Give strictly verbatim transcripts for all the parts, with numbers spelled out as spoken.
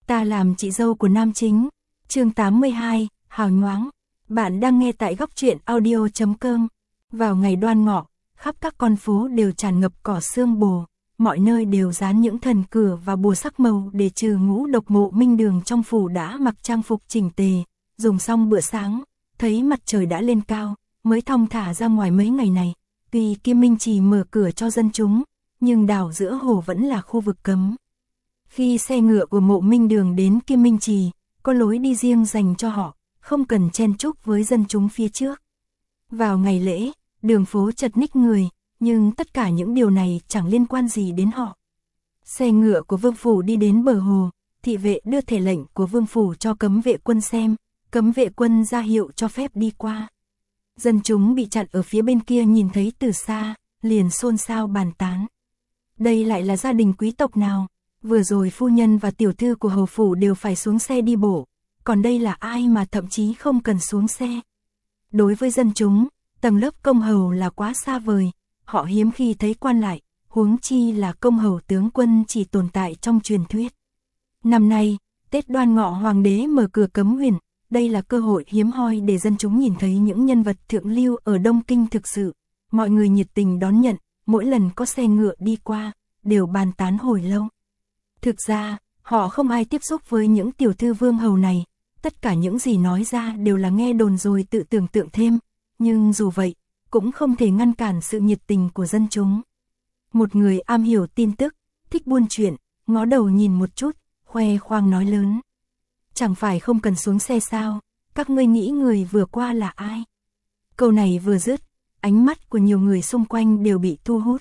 Ta làm chị dâu của nam chính. Chương tám mươi hai, hào nhoáng. Bạn đang nghe tại góc truyện audio chấm com. Vào ngày Đoan Ngọ, khắp các con phố đều tràn ngập cỏ xương bồ, mọi nơi đều dán những thần cửa và bùa sắc màu để trừ ngũ độc. Mộ Minh Đường trong phủ đã mặc trang phục chỉnh tề, dùng xong bữa sáng, thấy mặt trời đã lên cao, mới thong thả ra ngoài mấy ngày này. Tuy Kim Minh Trì mở cửa cho dân chúng, nhưng đảo giữa hồ vẫn là khu vực cấm. Khi xe ngựa của Mộ Minh Đường đến Kim Minh Trì, có lối đi riêng dành cho họ, không cần chen chúc với dân chúng phía trước. Vào ngày lễ, đường phố chật ních người, nhưng tất cả những điều này chẳng liên quan gì đến họ. Xe ngựa của vương phủ đi đến bờ hồ, thị vệ đưa thẻ lệnh của vương phủ cho cấm vệ quân xem, cấm vệ quân ra hiệu cho phép đi qua. Dân chúng bị chặn ở phía bên kia nhìn thấy từ xa, liền xôn xao bàn tán. Đây lại là gia đình quý tộc nào? Vừa rồi phu nhân và tiểu thư của hầu phủ đều phải xuống xe đi bộ, còn đây là ai mà thậm chí không cần xuống xe? Đối với dân chúng, tầng lớp công hầu là quá xa vời, họ hiếm khi thấy quan lại, huống chi là công hầu tướng quân chỉ tồn tại trong truyền thuyết. Năm nay, Tết Đoan Ngọ hoàng đế mở cửa cấm huyền, đây là cơ hội hiếm hoi để dân chúng nhìn thấy những nhân vật thượng lưu ở Đông Kinh thực sự. Mọi người nhiệt tình đón nhận, mỗi lần có xe ngựa đi qua, đều bàn tán hồi lâu. Thực ra, họ không ai tiếp xúc với những tiểu thư vương hầu này, tất cả những gì nói ra đều là nghe đồn rồi tự tưởng tượng thêm, nhưng dù vậy, cũng không thể ngăn cản sự nhiệt tình của dân chúng. Một người am hiểu tin tức, thích buôn chuyện, ngó đầu nhìn một chút, khoe khoang nói lớn. Chẳng phải không cần xuống xe sao, các ngươi nghĩ người vừa qua là ai? Câu này vừa dứt, ánh mắt của nhiều người xung quanh đều bị thu hút.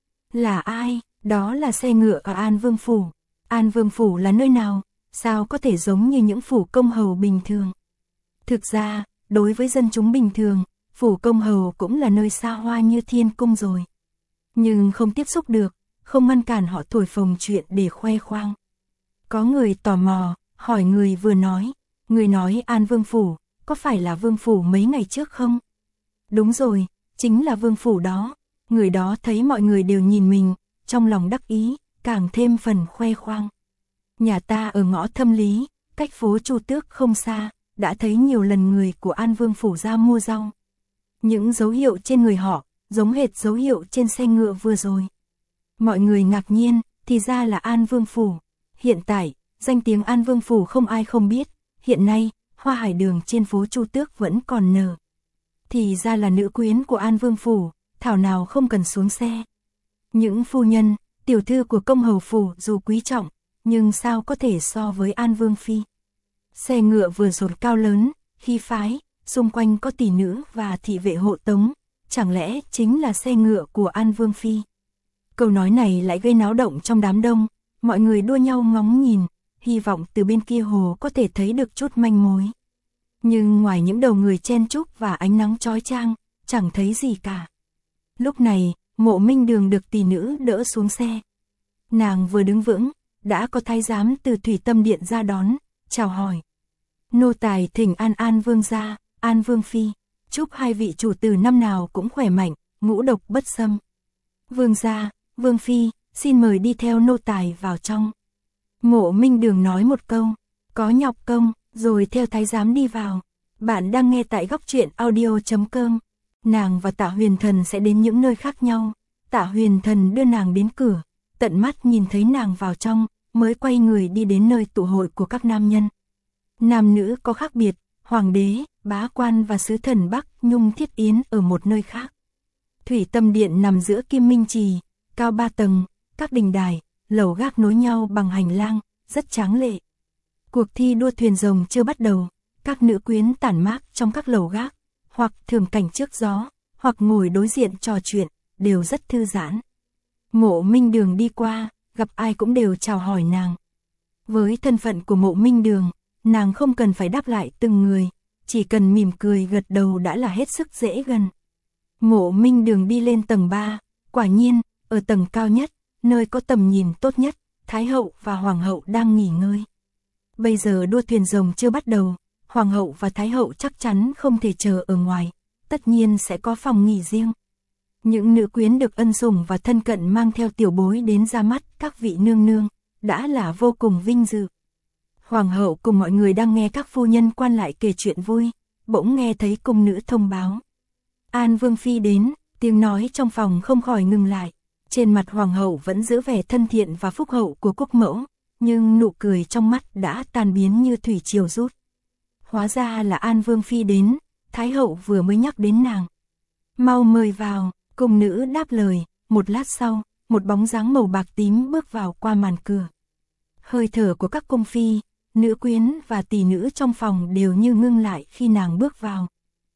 Là ai? Đó là xe ngựa ở An Vương Phủ. An Vương Phủ là nơi nào? Sao có thể giống như những phủ công hầu bình thường? Thực ra, đối với dân chúng bình thường, phủ công hầu cũng là nơi xa hoa như thiên cung rồi. Nhưng không tiếp xúc được, không ngăn cản họ thổi phồng chuyện để khoe khoang. Có người tò mò, hỏi người vừa nói, người nói An Vương Phủ, có phải là Vương Phủ mấy ngày trước không? Đúng rồi, chính là Vương Phủ đó. Người đó thấy mọi người đều nhìn mình, trong lòng đắc ý, càng thêm phần khoe khoang. Nhà ta ở ngõ Thâm Lý, cách phố Chu Tước không xa, đã thấy nhiều lần người của An Vương Phủ ra mua rau. Những dấu hiệu trên người họ, giống hệt dấu hiệu trên xe ngựa vừa rồi. Mọi người ngạc nhiên, thì ra là An Vương Phủ. Hiện tại, danh tiếng An Vương Phủ không ai không biết, hiện nay, hoa hải đường trên phố Chu Tước vẫn còn nở. Thì ra là nữ quyến của An Vương Phủ, thảo nào không cần xuống xe. Những phu nhân, tiểu thư của công hầu phủ dù quý trọng, nhưng sao có thể so với An Vương Phi. Xe ngựa vừa rột cao lớn, khí phái, xung quanh có tỷ nữ và thị vệ hộ tống, chẳng lẽ chính là xe ngựa của An Vương Phi. Câu nói này lại gây náo động trong đám đông, mọi người đua nhau ngóng nhìn, hy vọng từ bên kia hồ có thể thấy được chút manh mối. Nhưng ngoài những đầu người chen chúc và ánh nắng chói chang, chẳng thấy gì cả. Lúc này, Mộ Minh Đường được tỷ nữ đỡ xuống xe. Nàng vừa đứng vững, đã có thái giám từ Thủy Tâm Điện ra đón, chào hỏi. Nô tài thỉnh An An Vương gia, An Vương Phi, chúc hai vị chủ tử năm nào cũng khỏe mạnh, ngũ độc bất xâm. Vương gia, Vương Phi, xin mời đi theo nô tài vào trong. Mộ Minh Đường nói một câu, có nhọc công, rồi theo thái giám đi vào. Bạn đang nghe tại góc truyện audio chấm com. Nàng và Tạ Huyền Thần sẽ đến những nơi khác nhau. Tạ Huyền Thần đưa nàng đến cửa, tận mắt nhìn thấy nàng vào trong, mới quay người đi đến nơi tụ hội của các nam nhân. Nam nữ có khác biệt, hoàng đế, bá quan và sứ thần Bắc Nhung Thiết Yến ở một nơi khác. Thủy Tâm Điện nằm giữa Kim Minh Trì, cao ba tầng, các đình đài, lầu gác nối nhau bằng hành lang, rất tráng lệ. Cuộc thi đua thuyền rồng chưa bắt đầu, các nữ quyến tản mát trong các lầu gác, hoặc thưởng cảnh trước gió, hoặc ngồi đối diện trò chuyện, đều rất thư giãn. Mộ Minh Đường đi qua, gặp ai cũng đều chào hỏi nàng. Với thân phận của Mộ Minh Đường, nàng không cần phải đáp lại từng người, chỉ cần mỉm cười gật đầu đã là hết sức dễ gần. Mộ Minh Đường đi lên tầng ba, quả nhiên, ở tầng cao nhất, nơi có tầm nhìn tốt nhất, Thái hậu và Hoàng hậu đang nghỉ ngơi. Bây giờ đua thuyền rồng chưa bắt đầu, Hoàng hậu và Thái hậu chắc chắn không thể chờ ở ngoài, tất nhiên sẽ có phòng nghỉ riêng. Những nữ quyến được ân sủng và thân cận mang theo tiểu bối đến ra mắt các vị nương nương, đã là vô cùng vinh dự. Hoàng hậu cùng mọi người đang nghe các phu nhân quan lại kể chuyện vui, bỗng nghe thấy cung nữ thông báo. An Vương Phi đến, tiếng nói trong phòng không khỏi ngừng lại. Trên mặt Hoàng hậu vẫn giữ vẻ thân thiện và phúc hậu của quốc mẫu, nhưng nụ cười trong mắt đã tan biến như thủy triều rút. Hóa ra là An Vương Phi đến, Thái hậu vừa mới nhắc đến nàng. Mau mời vào, cung nữ đáp lời, một lát sau, một bóng dáng màu bạc tím bước vào qua màn cửa. Hơi thở của các cung phi, nữ quyến và tỷ nữ trong phòng đều như ngưng lại khi nàng bước vào.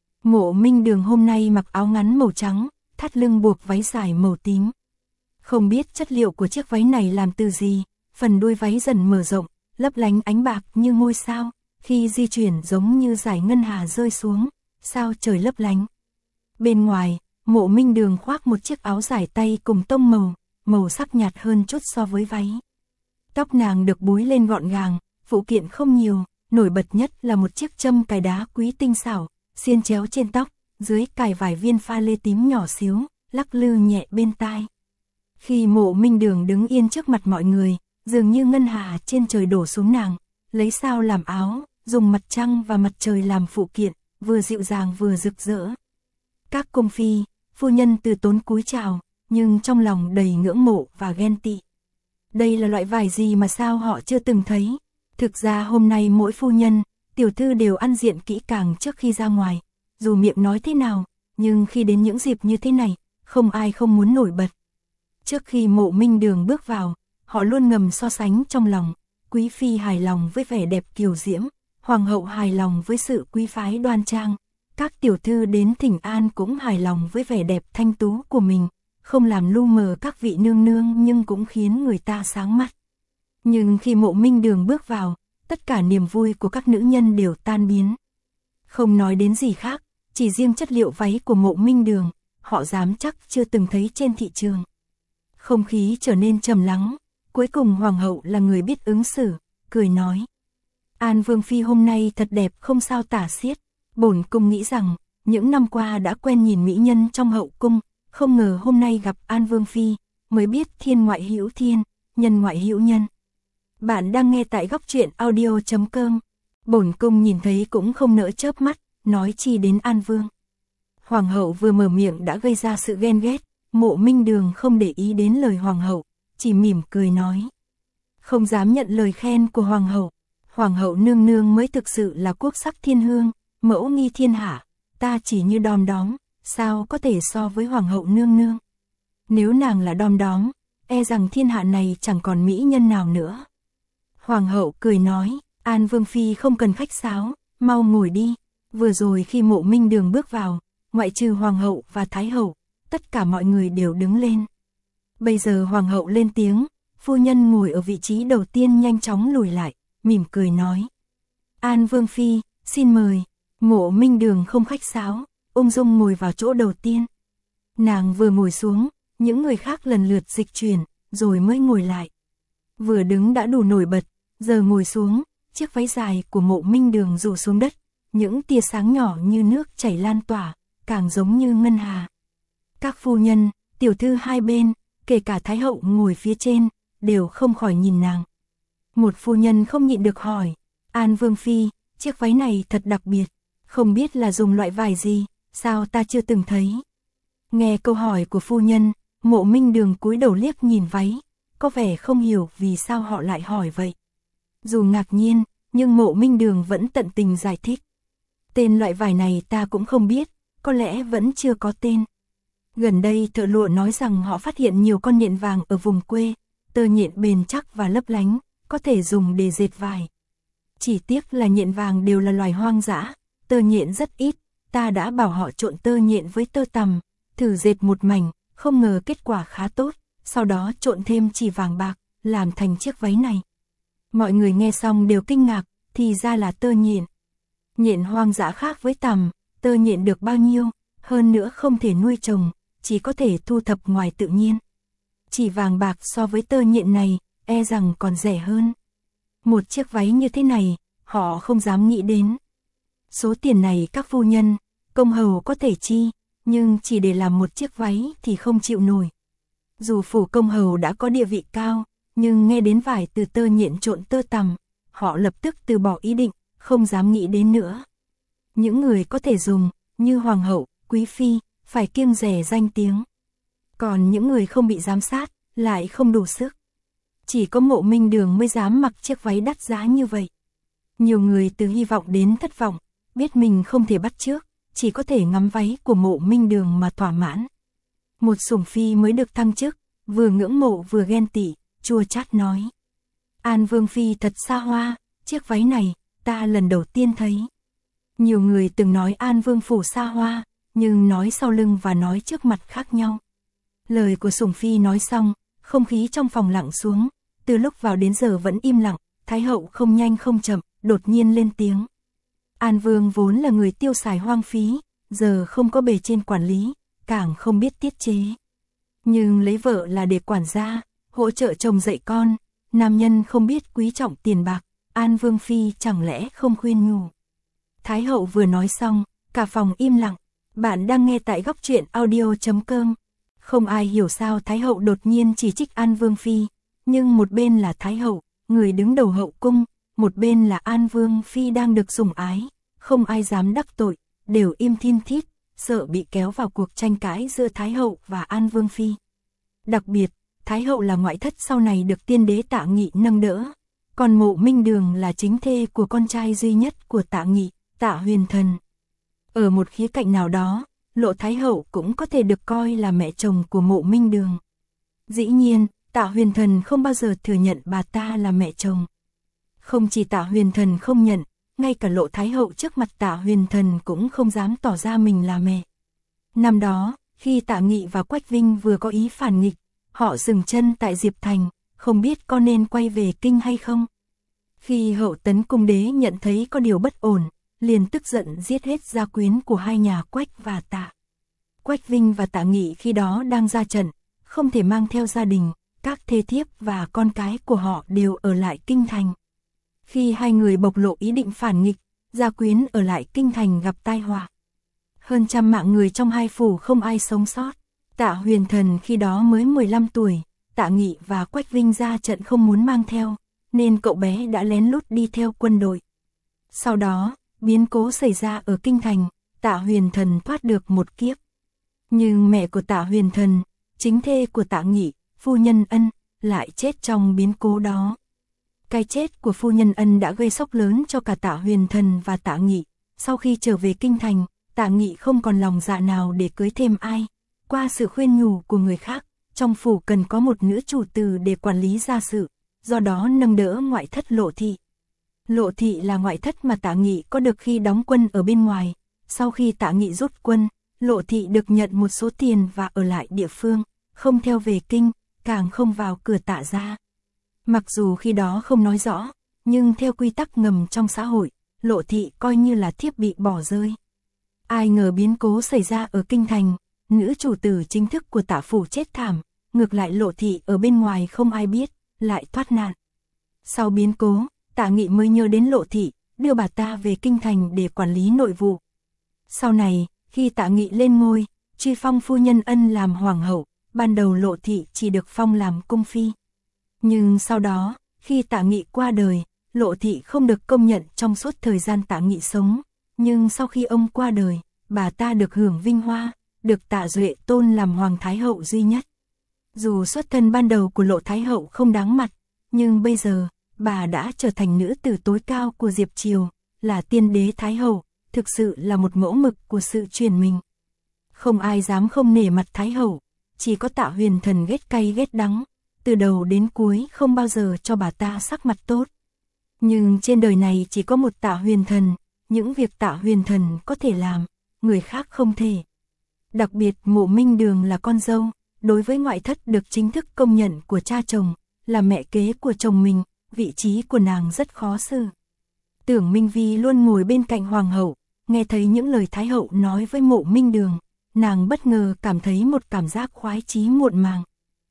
Mộ Minh Đường hôm nay mặc áo ngắn màu trắng, thắt lưng buộc váy dài màu tím. Không biết chất liệu của chiếc váy này làm từ gì, phần đuôi váy dần mở rộng, lấp lánh ánh bạc như ngôi sao, khi di chuyển giống như dải ngân hà rơi xuống, sao trời lấp lánh. Bên ngoài, Mộ Minh Đường khoác một chiếc áo dài tay cùng tông màu, màu sắc nhạt hơn chút so với váy. Tóc nàng được búi lên gọn gàng, phụ kiện không nhiều, nổi bật nhất là một chiếc châm cài đá quý tinh xảo, xiên chéo trên tóc, dưới cài vài viên pha lê tím nhỏ xíu, lắc lư nhẹ bên tai. Khi Mộ Minh Đường đứng yên trước mặt mọi người, dường như ngân hà trên trời đổ xuống nàng, lấy sao làm áo, dùng mặt trăng và mặt trời làm phụ kiện, vừa dịu dàng vừa rực rỡ. Các cung phi, phu nhân từ tốn cúi chào, nhưng trong lòng đầy ngưỡng mộ và ghen tị. Đây là loại vải gì mà sao họ chưa từng thấy? Thực ra hôm nay mỗi phu nhân, tiểu thư đều ăn diện kỹ càng trước khi ra ngoài. Dù miệng nói thế nào, nhưng khi đến những dịp như thế này, không ai không muốn nổi bật. Trước khi Mộ Minh Đường bước vào, họ luôn ngầm so sánh trong lòng. Quý phi hài lòng với vẻ đẹp kiều diễm, hoàng hậu hài lòng với sự quý phái đoan trang. Các tiểu thư đến thỉnh an cũng hài lòng với vẻ đẹp thanh tú của mình, không làm lu mờ các vị nương nương nhưng cũng khiến người ta sáng mắt. Nhưng khi Mộ Minh Đường bước vào, tất cả niềm vui của các nữ nhân đều tan biến. Không nói đến gì khác, chỉ riêng chất liệu váy của Mộ Minh Đường, họ dám chắc chưa từng thấy trên thị trường. Không khí trở nên trầm lắng, cuối cùng hoàng hậu là người biết ứng xử, cười nói. An Vương Phi hôm nay thật đẹp không sao tả xiết, bổn cung nghĩ rằng, những năm qua đã quen nhìn mỹ nhân trong hậu cung, không ngờ hôm nay gặp An Vương Phi, mới biết thiên ngoại hữu thiên, nhân ngoại hữu nhân. Bạn đang nghe tại góc truyện audio chấm com. Bổn cung nhìn thấy cũng không nỡ chớp mắt, nói chi đến An Vương. Hoàng hậu vừa mở miệng đã gây ra sự ghen ghét, Mộ Minh Đường không để ý đến lời hoàng hậu, chỉ mỉm cười nói. Không dám nhận lời khen của hoàng hậu, hoàng hậu nương nương mới thực sự là quốc sắc thiên hương, mẫu nghi thiên hạ, ta chỉ như đom đóm, sao có thể so với hoàng hậu nương nương. Nếu nàng là đom đóm, e rằng thiên hạ này chẳng còn mỹ nhân nào nữa. Hoàng hậu cười nói, An Vương Phi không cần khách sáo, mau ngồi đi. Vừa rồi khi Mộ Minh Đường bước vào, ngoại trừ hoàng hậu và thái hậu, tất cả mọi người đều đứng lên. Bây giờ hoàng hậu lên tiếng, phu nhân ngồi ở vị trí đầu tiên nhanh chóng lùi lại, mỉm cười nói. An Vương Phi, xin mời. Mộ Minh Đường không khách sáo, ung dung ngồi vào chỗ đầu tiên. Nàng vừa ngồi xuống, những người khác lần lượt dịch chuyển, rồi mới ngồi lại. Vừa đứng đã đủ nổi bật, giờ ngồi xuống, chiếc váy dài của Mộ Minh Đường rủ xuống đất, những tia sáng nhỏ như nước chảy lan tỏa, càng giống như ngân hà. Các phu nhân, tiểu thư hai bên, kể cả thái hậu ngồi phía trên, đều không khỏi nhìn nàng. Một phu nhân không nhịn được hỏi, An Vương Phi, chiếc váy này thật đặc biệt, không biết là dùng loại vải gì, sao ta chưa từng thấy. Nghe câu hỏi của phu nhân, Mộ Minh Đường cúi đầu liếc nhìn váy, có vẻ không hiểu vì sao họ lại hỏi vậy. Dù ngạc nhiên, nhưng Mộ Minh Đường vẫn tận tình giải thích. Tên loại vải này ta cũng không biết, có lẽ vẫn chưa có tên. Gần đây thợ lụa nói rằng họ phát hiện nhiều con nhện vàng ở vùng quê, tơ nhện bền chắc và lấp lánh, có thể dùng để dệt vải. Chỉ tiếc là nhện vàng đều là loài hoang dã, tơ nhện rất ít, ta đã bảo họ trộn tơ nhện với tơ tằm, thử dệt một mảnh, không ngờ kết quả khá tốt, sau đó trộn thêm chỉ vàng bạc, làm thành chiếc váy này. Mọi người nghe xong đều kinh ngạc, thì ra là tơ nhện. Nhện hoang dã khác với tằm, tơ nhện được bao nhiêu, hơn nữa không thể nuôi trồng, chỉ có thể thu thập ngoài tự nhiên. Chỉ vàng bạc so với tơ nhện này, e rằng còn rẻ hơn. Một chiếc váy như thế này, họ không dám nghĩ đến. Số tiền này các phu nhân, công hầu có thể chi, nhưng chỉ để làm một chiếc váy thì không chịu nổi. Dù phủ công hầu đã có địa vị cao, nhưng nghe đến vải từ tơ nhện trộn tơ tằm, họ lập tức từ bỏ ý định, không dám nghĩ đến nữa. Những người có thể dùng, như hoàng hậu, quý phi, phải kiêng dè danh tiếng. Còn những người không bị giám sát, lại không đủ sức. Chỉ có Mộ Minh Đường mới dám mặc chiếc váy đắt giá như vậy. Nhiều người từ hy vọng đến thất vọng, biết mình không thể bắt chước, chỉ có thể ngắm váy của Mộ Minh Đường mà thỏa mãn. Một sủng phi mới được thăng chức, vừa ngưỡng mộ vừa ghen tị, chua chát nói. An Vương Phi thật xa hoa, chiếc váy này, ta lần đầu tiên thấy. Nhiều người từng nói An Vương Phủ xa hoa, nhưng nói sau lưng và nói trước mặt khác nhau. Lời của sủng phi nói xong, không khí trong phòng lặng xuống, từ lúc vào đến giờ vẫn im lặng, Thái hậu không nhanh không chậm, đột nhiên lên tiếng. An Vương vốn là người tiêu xài hoang phí, giờ không có bề trên quản lý, càng không biết tiết chế. Nhưng lấy vợ là để quản gia, hỗ trợ chồng dạy con, nam nhân không biết quý trọng tiền bạc, An Vương Phi chẳng lẽ không khuyên nhủ. Thái hậu vừa nói xong, cả phòng im lặng. Bạn đang nghe tại góc truyện audio chấm com. Không ai hiểu sao Thái hậu đột nhiên chỉ trích An Vương Phi, nhưng một bên là Thái hậu, người đứng đầu hậu cung, một bên là An Vương Phi đang được sủng ái, không ai dám đắc tội, đều im thin thít, sợ bị kéo vào cuộc tranh cãi giữa Thái hậu và An Vương Phi. Đặc biệt, Thái hậu là ngoại thất sau này được tiên đế Tạ Nghị nâng đỡ, còn Mộ Minh Đường là chính thê của con trai duy nhất của Tạ Nghị, Tạ Huyền Thần. Ở một khía cạnh nào đó, Lộ Thái hậu cũng có thể được coi là mẹ chồng của Mộ Minh Đường. Dĩ nhiên, Tạ Huyền Thần không bao giờ thừa nhận bà ta là mẹ chồng. Không chỉ Tạ Huyền Thần không nhận, ngay cả Lộ Thái hậu trước mặt Tạ Huyền Thần cũng không dám tỏ ra mình là mẹ. Năm đó, khi Tạ Nghị và Quách Vinh vừa có ý phản nghịch, họ dừng chân tại Diệp Thành, không biết có nên quay về kinh hay không. Khi Hậu Tấn Cung đế nhận thấy có điều bất ổn, liền tức giận giết hết gia quyến của hai nhà Quách và Tạ. Quách Vinh và Tạ Nghị khi đó đang ra trận, không thể mang theo gia đình, các thê thiếp và con cái của họ đều ở lại kinh thành. Khi hai người bộc lộ ý định phản nghịch, gia quyến ở lại kinh thành gặp tai họa. Hơn trăm mạng người trong hai phủ không ai sống sót. Tạ Huyền Thần khi đó mới mười lăm tuổi, Tạ Nghị và Quách Vinh ra trận không muốn mang theo, nên cậu bé đã lén lút đi theo quân đội. Sau đó, biến cố xảy ra ở kinh thành, Tạ Huyền Thần thoát được một kiếp. Nhưng mẹ của Tạ Huyền Thần, chính thê của Tạ Nghị, phu nhân Ân, lại chết trong biến cố đó. Cái chết của phu nhân Ân đã gây sốc lớn cho cả Tạ Huyền Thần và Tạ Nghị. Sau khi trở về kinh thành, Tạ Nghị không còn lòng dạ nào để cưới thêm ai. Qua sự khuyên nhủ của người khác, trong phủ cần có một nữ chủ tử để quản lý gia sự, do đó nâng đỡ ngoại thất Lộ Thị. Lộ Thị là ngoại thất mà Tạ Nghị có được khi đóng quân ở bên ngoài. Sau khi Tạ Nghị rút quân, Lộ Thị được nhận một số tiền và ở lại địa phương, không theo về kinh, càng không vào cửa Tạ gia. Mặc dù khi đó không nói rõ, nhưng theo quy tắc ngầm trong xã hội, Lộ Thị coi như là thiếp bị bỏ rơi. Ai ngờ biến cố xảy ra ở kinh thành, nữ chủ tử chính thức của Tạ phủ chết thảm, ngược lại Lộ Thị ở bên ngoài không ai biết, lại thoát nạn. Sau biến cố, Tạ Nghị mới nhớ đến Lộ Thị, đưa bà ta về kinh thành để quản lý nội vụ. Sau này, khi Tạ Nghị lên ngôi, truy phong phu nhân Ân làm hoàng hậu, ban đầu Lộ Thị chỉ được phong làm cung phi. Nhưng sau đó, khi Tạ Nghị qua đời, Lộ Thị không được công nhận trong suốt thời gian Tạ Nghị sống, nhưng sau khi ông qua đời, bà ta được hưởng vinh hoa, được Tạ Duệ tôn làm hoàng thái hậu duy nhất. Dù xuất thân ban đầu của Lộ Thái hậu không đáng mặt, nhưng bây giờ, bà đã trở thành nữ tử tối cao của Diệp Triều, là tiên đế Thái hậu, thực sự là một mẫu mực của sự truyền mình. Không ai dám không nể mặt Thái hậu, chỉ có Tạ Huyền Thần ghét cay ghét đắng, từ đầu đến cuối không bao giờ cho bà ta sắc mặt tốt. Nhưng trên đời này chỉ có một Tạ Huyền Thần, những việc Tạ Huyền Thần có thể làm, người khác không thể. Đặc biệt Mộ Minh Đường là con dâu, đối với ngoại thất được chính thức công nhận của cha chồng, là mẹ kế của chồng mình, vị trí của nàng rất khó xử. Tưởng Minh Vi luôn ngồi bên cạnh hoàng hậu, nghe thấy những lời Thái hậu nói với Mộ Minh Đường, nàng bất ngờ cảm thấy một cảm giác khoái chí muộn màng.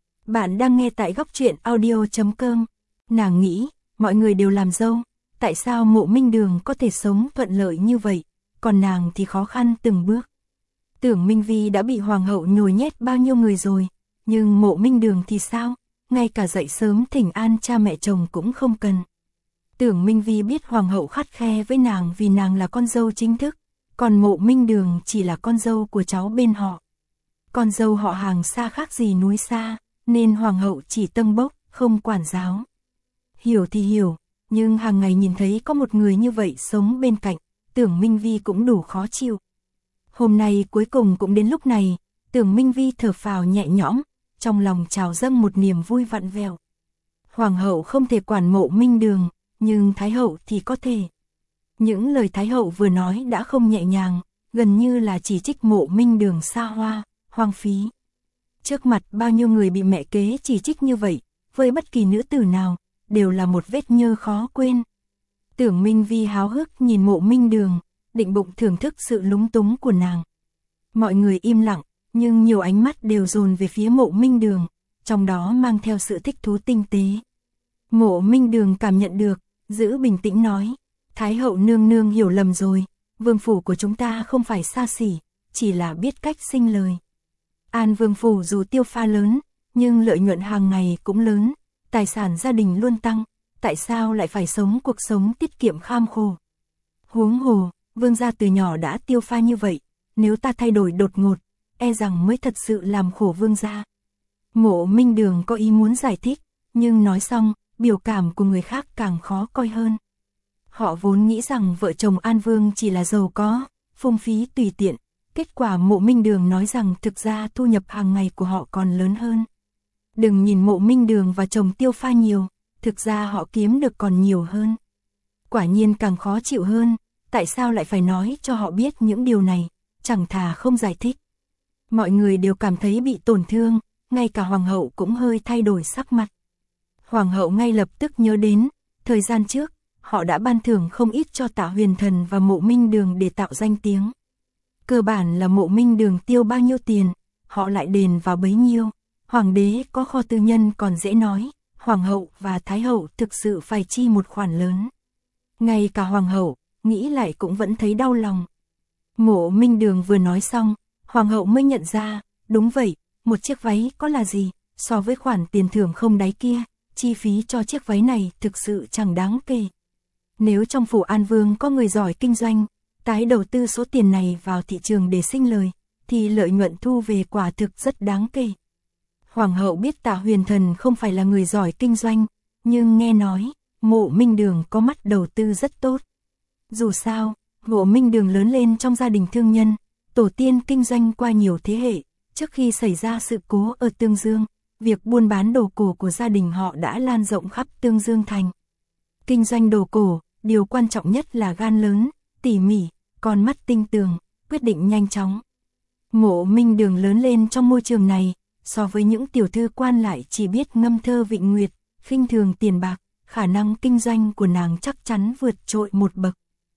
Bạn đang nghe tại góc truyện audio chấm com. Nàng nghĩ, mọi người đều làm dâu, tại sao Mộ Minh Đường có thể sống thuận lợi như vậy, còn nàng thì khó khăn từng bước. Tưởng Minh Vi đã bị hoàng hậu nhồi nhét bao nhiêu người rồi, nhưng Mộ Minh Đường thì sao, ngay cả dậy sớm thỉnh an cha mẹ chồng cũng không cần. Tưởng Minh Vi biết hoàng hậu khắt khe với nàng vì nàng là con dâu chính thức, còn Mộ Minh Đường chỉ là con dâu của cháu bên họ. Con dâu họ hàng xa khác gì núi xa, nên hoàng hậu chỉ tâng bốc, không quản giáo. Hiểu thì hiểu, nhưng hàng ngày nhìn thấy có một người như vậy sống bên cạnh, Tưởng Minh Vi cũng đủ khó chịu. Hôm nay cuối cùng cũng đến lúc này, Tưởng Minh Vi thở phào nhẹ nhõm, trong lòng trào dâng một niềm vui vặn vẹo. Hoàng hậu không thể quản Mộ Minh Đường, nhưng Thái hậu thì có thể. Những lời Thái hậu vừa nói đã không nhẹ nhàng, gần như là chỉ trích Mộ Minh Đường xa hoa, hoang phí. Trước mặt bao nhiêu người bị mẹ kế chỉ trích như vậy, với bất kỳ nữ tử nào, đều là một vết nhơ khó quên. Tưởng Minh Vi háo hức nhìn Mộ Minh Đường, định bụng thưởng thức sự lúng túng của nàng. Mọi người im lặng, nhưng nhiều ánh mắt đều dồn về phía Mộ Minh Đường, trong đó mang theo sự thích thú tinh tế. Mộ Minh Đường cảm nhận được, giữ bình tĩnh nói, Thái hậu nương nương hiểu lầm rồi, vương phủ của chúng ta không phải xa xỉ, chỉ là biết cách sinh lời. An vương phủ dù tiêu pha lớn, nhưng lợi nhuận hàng ngày cũng lớn, tài sản gia đình luôn tăng, tại sao lại phải sống cuộc sống tiết kiệm kham khổ? Huống hồ, vương gia từ nhỏ đã tiêu pha như vậy, nếu ta thay đổi đột ngột, e rằng mới thật sự làm khổ vương gia. Mộ Minh Đường có ý muốn giải thích, nhưng nói xong, biểu cảm của người khác càng khó coi hơn. Họ vốn nghĩ rằng vợ chồng An Vương chỉ là giàu có, phung phí tùy tiện, kết quả Mộ Minh Đường nói rằng thực ra thu nhập hàng ngày của họ còn lớn hơn. Đừng nhìn Mộ Minh Đường và chồng tiêu pha nhiều, thực ra họ kiếm được còn nhiều hơn. Quả nhiên càng khó chịu hơn, tại sao lại phải nói cho họ biết những điều này, chẳng thà không giải thích. Mọi người đều cảm thấy bị tổn thương, ngay cả hoàng hậu cũng hơi thay đổi sắc mặt. Hoàng hậu ngay lập tức nhớ đến, thời gian trước, họ đã ban thưởng không ít cho Tạ Huyền Thần và Mộ Minh Đường để tạo danh tiếng. Cơ bản là Mộ Minh Đường tiêu bao nhiêu tiền, họ lại đền vào bấy nhiêu. Hoàng đế có kho tư nhân còn dễ nói, hoàng hậu và thái hậu thực sự phải chi một khoản lớn. Ngay cả hoàng hậu, nghĩ lại cũng vẫn thấy đau lòng. Mộ Minh Đường vừa nói xong, hoàng hậu mới nhận ra, đúng vậy, một chiếc váy có là gì, so với khoản tiền thưởng không đáy kia, chi phí cho chiếc váy này thực sự chẳng đáng kể. Nếu trong phủ An Vương có người giỏi kinh doanh, tái đầu tư số tiền này vào thị trường để sinh lời, thì lợi nhuận thu về quả thực rất đáng kể. Hoàng hậu biết Tạ Huyền Thần không phải là người giỏi kinh doanh, nhưng nghe nói, Mộ Minh Đường có mắt đầu tư rất tốt. Dù sao, Mộ Minh Đường lớn lên trong gia đình thương nhân, tổ tiên kinh doanh qua nhiều thế hệ, trước khi xảy ra sự cố ở Tương Dương, việc buôn bán đồ cổ của gia đình họ đã lan rộng khắp Tương Dương thành. Kinh doanh đồ cổ, điều quan trọng nhất là gan lớn, tỉ mỉ, con mắt tinh tường, quyết định nhanh chóng. Mộ Minh Đường lớn lên trong môi trường này, so với những tiểu thư quan lại chỉ biết ngâm thơ vịnh nguyệt, khinh thường tiền bạc, khả năng kinh doanh của nàng chắc chắn vượt trội một bậc.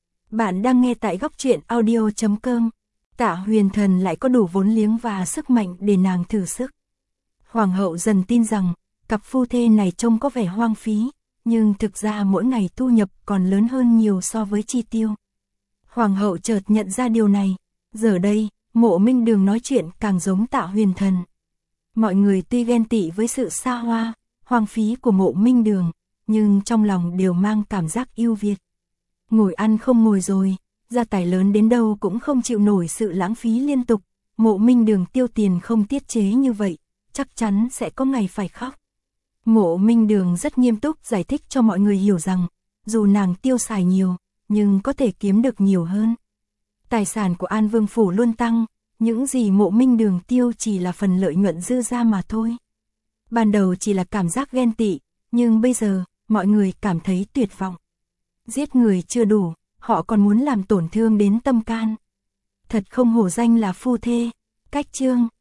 Bạn đang nghe tại góc truyện audio chấm com. Tạ Huyền Thần lại có đủ vốn liếng và sức mạnh để nàng thử sức. Hoàng hậu dần tin rằng, cặp phu thê này trông có vẻ hoang phí, nhưng thực ra mỗi ngày thu nhập còn lớn hơn nhiều so với chi tiêu. Hoàng hậu chợt nhận ra điều này, giờ đây, Mộ Minh Đường nói chuyện càng giống Tạ Huyền Thần. Mọi người tuy ghen tị với sự xa hoa, hoang phí của Mộ Minh Đường, nhưng trong lòng đều mang cảm giác yêu Việt. Ngồi ăn không ngồi rồi, gia tài lớn đến đâu cũng không chịu nổi sự lãng phí liên tục, Mộ Minh Đường tiêu tiền không tiết chế như vậy, chắc chắn sẽ có ngày phải khóc. Mộ Minh Đường rất nghiêm túc giải thích cho mọi người hiểu rằng, dù nàng tiêu xài nhiều, nhưng có thể kiếm được nhiều hơn. Tài sản của An Vương Phủ luôn tăng, những gì Mộ Minh Đường tiêu chỉ là phần lợi nhuận dư ra mà thôi. Ban đầu chỉ là cảm giác ghen tị, nhưng bây giờ, mọi người cảm thấy tuyệt vọng. Giết người chưa đủ, họ còn muốn làm tổn thương đến tâm can. Thật không hổ danh là phu thê. Cách chương